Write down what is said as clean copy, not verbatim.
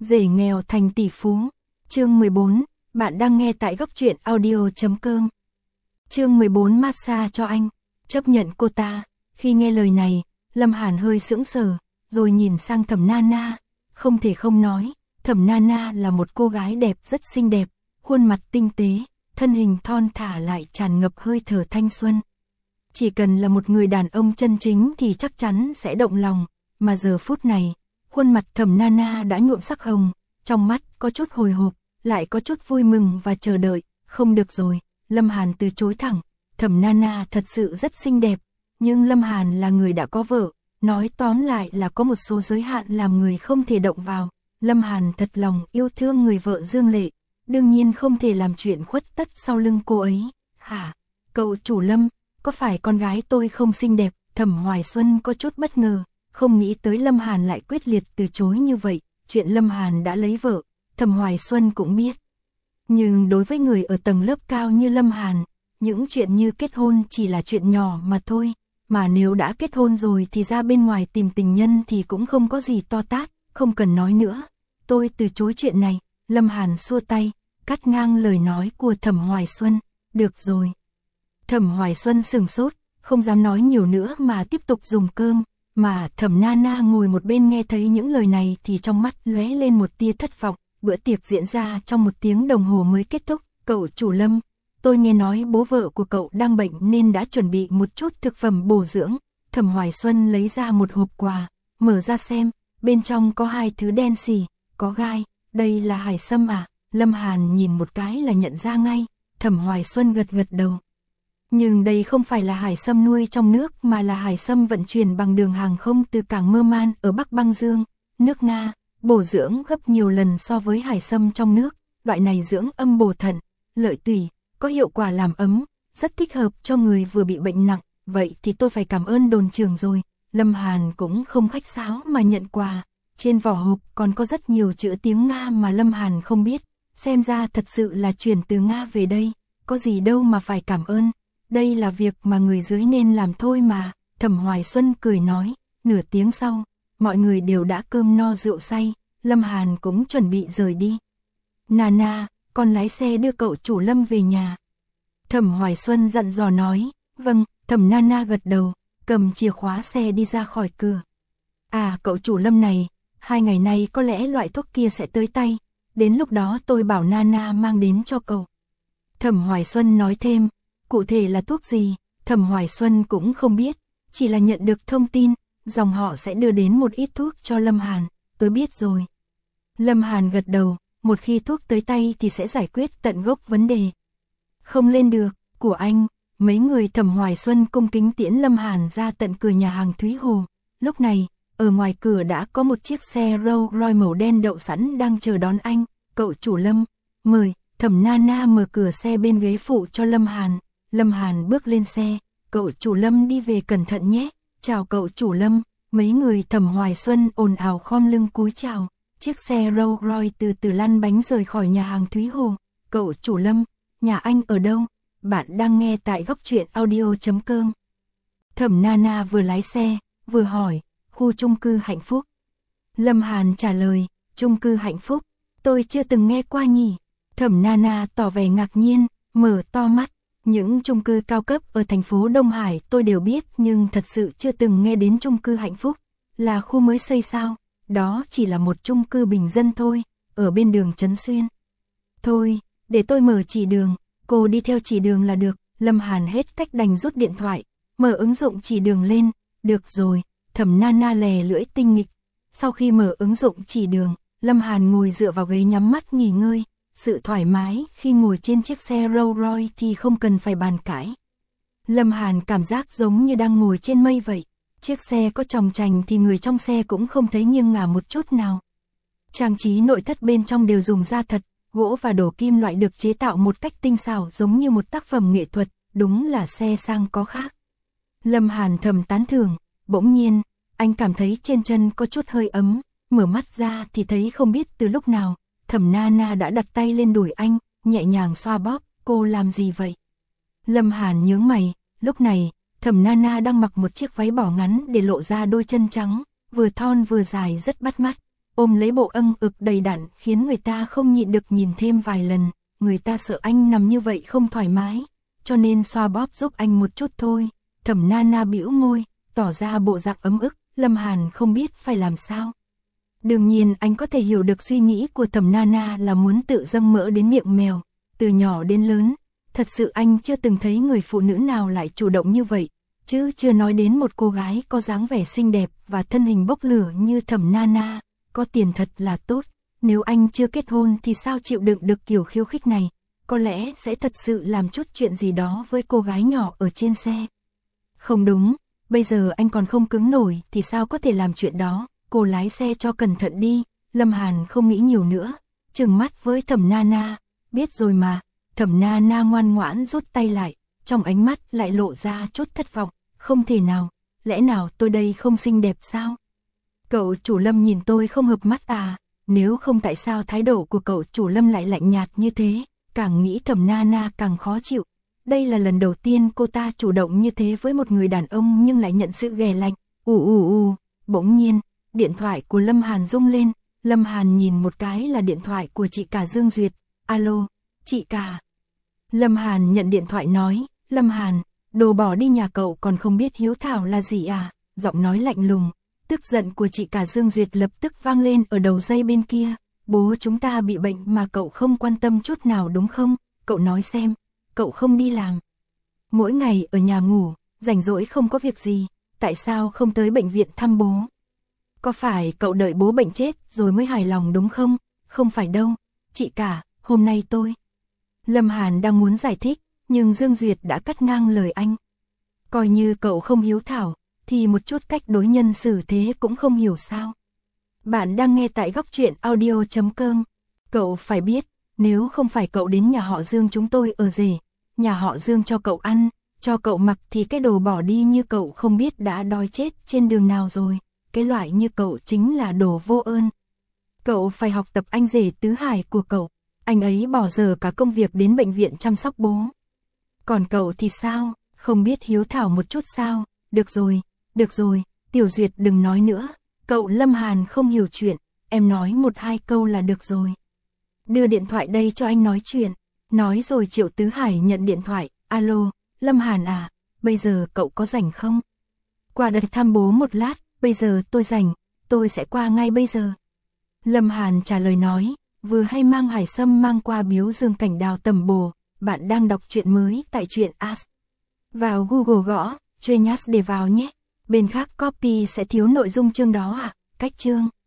Rể nghèo thành tỷ phú. Chương 14, bạn đang nghe tại góc truyện audio.com. Chương 14 massage cho anh, chấp nhận cô ta. Khi nghe lời này, Lâm Hàn hơi sững sờ, rồi nhìn sang Thẩm Nana, không thể không nói, Thẩm Nana là một cô gái đẹp rất xinh đẹp, khuôn mặt tinh tế, thân hình thon thả lại tràn ngập hơi thở thanh xuân. Chỉ cần là một người đàn ông chân chính thì chắc chắn sẽ động lòng, mà giờ phút này, khuôn mặt Thẩm Nana đã nhuộm sắc hồng, trong mắt có chút hồi hộp, lại có chút vui mừng và chờ đợi. Không được rồi, Lâm Hàn từ chối thẳng, Thẩm Nana thật sự rất xinh đẹp, nhưng Lâm Hàn là người đã có vợ, nói tóm lại là có một số giới hạn làm người không thể động vào. Lâm Hàn thật lòng yêu thương người vợ Dương Lệ, đương nhiên không thể làm chuyện khuất tất sau lưng cô ấy. Hả? Cậu chủ Lâm, có phải con gái tôi không xinh đẹp? Thẩm Hoài Xuân có chút bất ngờ, không nghĩ tới Lâm Hàn lại quyết liệt từ chối như vậy. Chuyện Lâm Hàn đã lấy vợ, Thẩm Hoài Xuân cũng biết. Nhưng đối với người ở tầng lớp cao như Lâm Hàn, những chuyện như kết hôn chỉ là chuyện nhỏ mà thôi. Mà nếu đã kết hôn rồi thì ra bên ngoài tìm tình nhân thì cũng không có gì to tát, không cần nói nữa. Tôi từ chối chuyện này. Lâm Hàn xua tay, cắt ngang lời nói của Thẩm Hoài Xuân. Được rồi. Thẩm Hoài Xuân sừng sốt, không dám nói nhiều nữa mà tiếp tục dùng cơm. Mà Thẩm Nana ngồi một bên nghe thấy những lời này thì trong mắt lóe lên một tia thất vọng. Bữa tiệc diễn ra trong 1 tiếng đồng hồ mới kết thúc. Cậu chủ Lâm, tôi nghe nói bố vợ của cậu đang bệnh nên đã chuẩn bị một chút thực phẩm bổ dưỡng. Thẩm Hoài Xuân lấy ra một hộp quà, mở ra xem, bên trong có 2 thứ đen xì, có gai. Đây là hải sâm à? Lâm Hàn nhìn một cái là nhận ra ngay. Thẩm Hoài Xuân gật gật đầu. Nhưng đây không phải là hải sâm nuôi trong nước mà là hải sâm vận chuyển bằng đường hàng không từ cảng Mơ ở Bắc Băng Dương, nước Nga, bổ dưỡng gấp nhiều lần so với hải sâm trong nước. Loại này dưỡng âm bổ thận, lợi tủy, có hiệu quả làm ấm, rất thích hợp cho người vừa bị bệnh nặng. Vậy thì tôi phải cảm ơn đồn trưởng rồi. Lâm Hàn cũng không khách sáo mà nhận quà. Trên vỏ hộp còn có rất nhiều chữ tiếng Nga mà Lâm Hàn không biết. Xem ra thật sự là chuyển từ Nga về đây. Có gì đâu mà phải cảm ơn. Đây là việc mà người dưới nên làm thôi mà. Thẩm Hoài Xuân cười nói. Nửa tiếng sau, mọi người đều đã cơm no rượu say. Lâm Hàn cũng chuẩn bị rời đi. Nana, con lái xe đưa cậu chủ Lâm về nhà. Thẩm Hoài Xuân dặn dò nói. Vâng. Thẩm Nana gật đầu, cầm chìa khóa xe đi ra khỏi cửa. À, cậu chủ Lâm này, 2 ngày nay có lẽ loại thuốc kia sẽ tới tay. Đến lúc đó tôi bảo Nana mang đến cho cậu. Thẩm Hoài Xuân nói thêm. Cụ thể là thuốc gì? Thẩm Hoài Xuân cũng không biết, chỉ là nhận được thông tin, dòng họ sẽ đưa đến một ít thuốc cho Lâm Hàn. Tôi biết rồi. Lâm Hàn gật đầu, một khi thuốc tới tay thì sẽ giải quyết tận gốc vấn đề. Không lên được, của anh. Mấy người Thẩm Hoài Xuân cung kính tiễn Lâm Hàn ra tận cửa nhà hàng Thúy Hồ. Lúc này, ở ngoài cửa đã có một chiếc xe Rolls Royce màu đen đậu sẵn đang chờ đón anh. Cậu chủ Lâm, mời. Thẩm Nana mở cửa xe bên ghế phụ cho Lâm Hàn. Lâm Hàn bước lên xe. Cậu chủ Lâm đi về cẩn thận nhé. Chào cậu chủ Lâm. Mấy người Thẩm Hoài Xuân ồn ào khom lưng cúi chào. Chiếc xe Rolls Royce từ từ lăn bánh rời khỏi nhà hàng Thúy Hồ. Cậu chủ Lâm, nhà anh ở đâu? Bạn đang nghe tại góc truyện audio.com. Thẩm Nana vừa lái xe, vừa hỏi, khu chung cư Hạnh Phúc. Lâm Hàn trả lời, chung cư Hạnh Phúc, tôi chưa từng nghe qua nhỉ. Thẩm Nana tỏ vẻ ngạc nhiên, mở to mắt. Những chung cư cao cấp ở thành phố Đông Hải tôi đều biết nhưng thật sự chưa từng nghe đến chung cư Hạnh Phúc. Là khu mới xây sao? Đó chỉ là một chung cư bình dân thôi, ở bên đường Trấn Xuyên. Thôi, để tôi mở chỉ đường. Cô đi theo chỉ đường là được. Lâm Hàn hết cách đành rút điện thoại, mở ứng dụng chỉ đường lên. Được rồi. Thẩm Nana lè lưỡi tinh nghịch. Sau khi mở ứng dụng chỉ đường, Lâm Hàn ngồi dựa vào ghế nhắm mắt nghỉ ngơi. Sự thoải mái khi ngồi trên chiếc xe Rolls Royce thì không cần phải bàn cãi. Lâm Hàn cảm giác giống như đang ngồi trên mây vậy. Chiếc xe có chòng chành thì người trong xe cũng không thấy nghiêng ngả một chút nào. Trang trí nội thất bên trong đều dùng da thật, gỗ và đồ kim loại được chế tạo một cách tinh xảo giống như một tác phẩm nghệ thuật, đúng là xe sang có khác. Lâm Hàn thầm tán thưởng, bỗng nhiên, anh cảm thấy trên chân có chút hơi ấm, mở mắt ra thì thấy không biết từ lúc nào, Thẩm Nana đã đặt tay lên đùi anh, nhẹ nhàng xoa bóp. Cô làm gì vậy? Lâm Hàn nhướng mày. Lúc này, Thẩm Nana đang mặc một chiếc váy bỏ ngắn để lộ ra đôi chân trắng, vừa thon vừa dài rất bắt mắt. ôm lấy bộ ực đầy đặn khiến người ta không nhịn được nhìn thêm vài lần, người ta sợ anh nằm như vậy không thoải mái, cho nên xoa bóp giúp anh một chút thôi. Thẩm Nana bĩu môi, tỏ ra bộ dạng ấm ức, Lâm Hàn không biết phải làm sao. Đương nhiên anh có thể hiểu được suy nghĩ của Thẩm Nana là muốn tự dâng mỡ đến miệng mèo, từ nhỏ đến lớn, thật sự anh chưa từng thấy người phụ nữ nào lại chủ động như vậy, chứ chưa nói đến một cô gái có dáng vẻ xinh đẹp và thân hình bốc lửa như Thẩm Nana, có tiền thật là tốt, nếu anh chưa kết hôn thì sao chịu đựng được kiểu khiêu khích này, có lẽ sẽ thật sự làm chút chuyện gì đó với cô gái nhỏ ở trên xe. Không đúng, bây giờ anh còn không cứng nổi thì sao có thể làm chuyện đó, cô lái xe cho cẩn thận đi. Lâm Hàn không nghĩ nhiều nữa, trừng mắt với Thẩm Nana, biết rồi mà. Thẩm Nana ngoan ngoãn rút tay lại, trong ánh mắt lại lộ ra chút thất vọng, không thể nào, lẽ nào tôi đây không xinh đẹp sao? Cậu chủ Lâm nhìn tôi không hợp mắt à, nếu không tại sao thái độ của cậu chủ Lâm lại lạnh nhạt như thế, càng nghĩ Thẩm Nana càng khó chịu. Đây là lần đầu tiên cô ta chủ động như thế với một người đàn ông nhưng lại nhận sự ghẻ lạnh. Bỗng nhiên, điện thoại của Lâm Hàn rung lên, Lâm Hàn nhìn một cái là điện thoại của chị cả Dương Duyệt. Alo, chị cả. Lâm Hàn nhận điện thoại nói, Lâm Hàn, đồ bỏ đi nhà cậu còn không biết hiếu thảo là gì à, giọng nói lạnh lùng, tức giận của chị cả Dương Duyệt lập tức vang lên ở đầu dây bên kia, bố chúng ta bị bệnh mà cậu không quan tâm chút nào đúng không, cậu nói xem, cậu không đi làm. Mỗi ngày ở nhà ngủ, rảnh rỗi không có việc gì, tại sao không tới bệnh viện thăm bố? Có phải cậu đợi bố bệnh chết rồi mới hài lòng đúng không? Không phải đâu, chị cả, hôm nay tôi... Lâm Hàn đang muốn giải thích, nhưng Dương Duyệt đã cắt ngang lời anh. Coi như cậu không hiếu thảo, thì một chút cách đối nhân xử thế cũng không hiểu sao. Bạn đang nghe tại góc truyện audio.com. Cậu phải biết, nếu không phải cậu đến nhà họ Dương chúng tôi ở rể, nhà họ Dương cho cậu ăn, cho cậu mặc thì cái đồ bỏ đi như cậu không biết đã đói chết trên đường nào rồi. Cái loại như cậu chính là đồ vô ơn. Cậu phải học tập anh rể Tứ Hải của cậu. Anh ấy bỏ giờ cả công việc đến bệnh viện chăm sóc bố. Còn cậu thì sao, không biết hiếu thảo một chút sao? Được rồi, Tiểu Duyệt đừng nói nữa. Cậu Lâm Hàn không hiểu chuyện, em nói một hai câu là được rồi. Đưa điện thoại đây cho anh nói chuyện. Nói rồi Triệu Tứ Hải nhận điện thoại. Alo, Lâm Hàn à, bây giờ cậu có rảnh không? Qua đây thăm bố một lát, bây giờ tôi rảnh, tôi sẽ qua ngay bây giờ. Lâm Hàn trả lời nói, vừa hay mang Hải Sâm mang qua biếu Dương Cảnh Đào tầm bồ, bạn đang đọc truyện mới tại truyện As. Vào Google gõ, Genius để vào nhé, bên khác copy sẽ thiếu nội dung chương đó à, cách chương.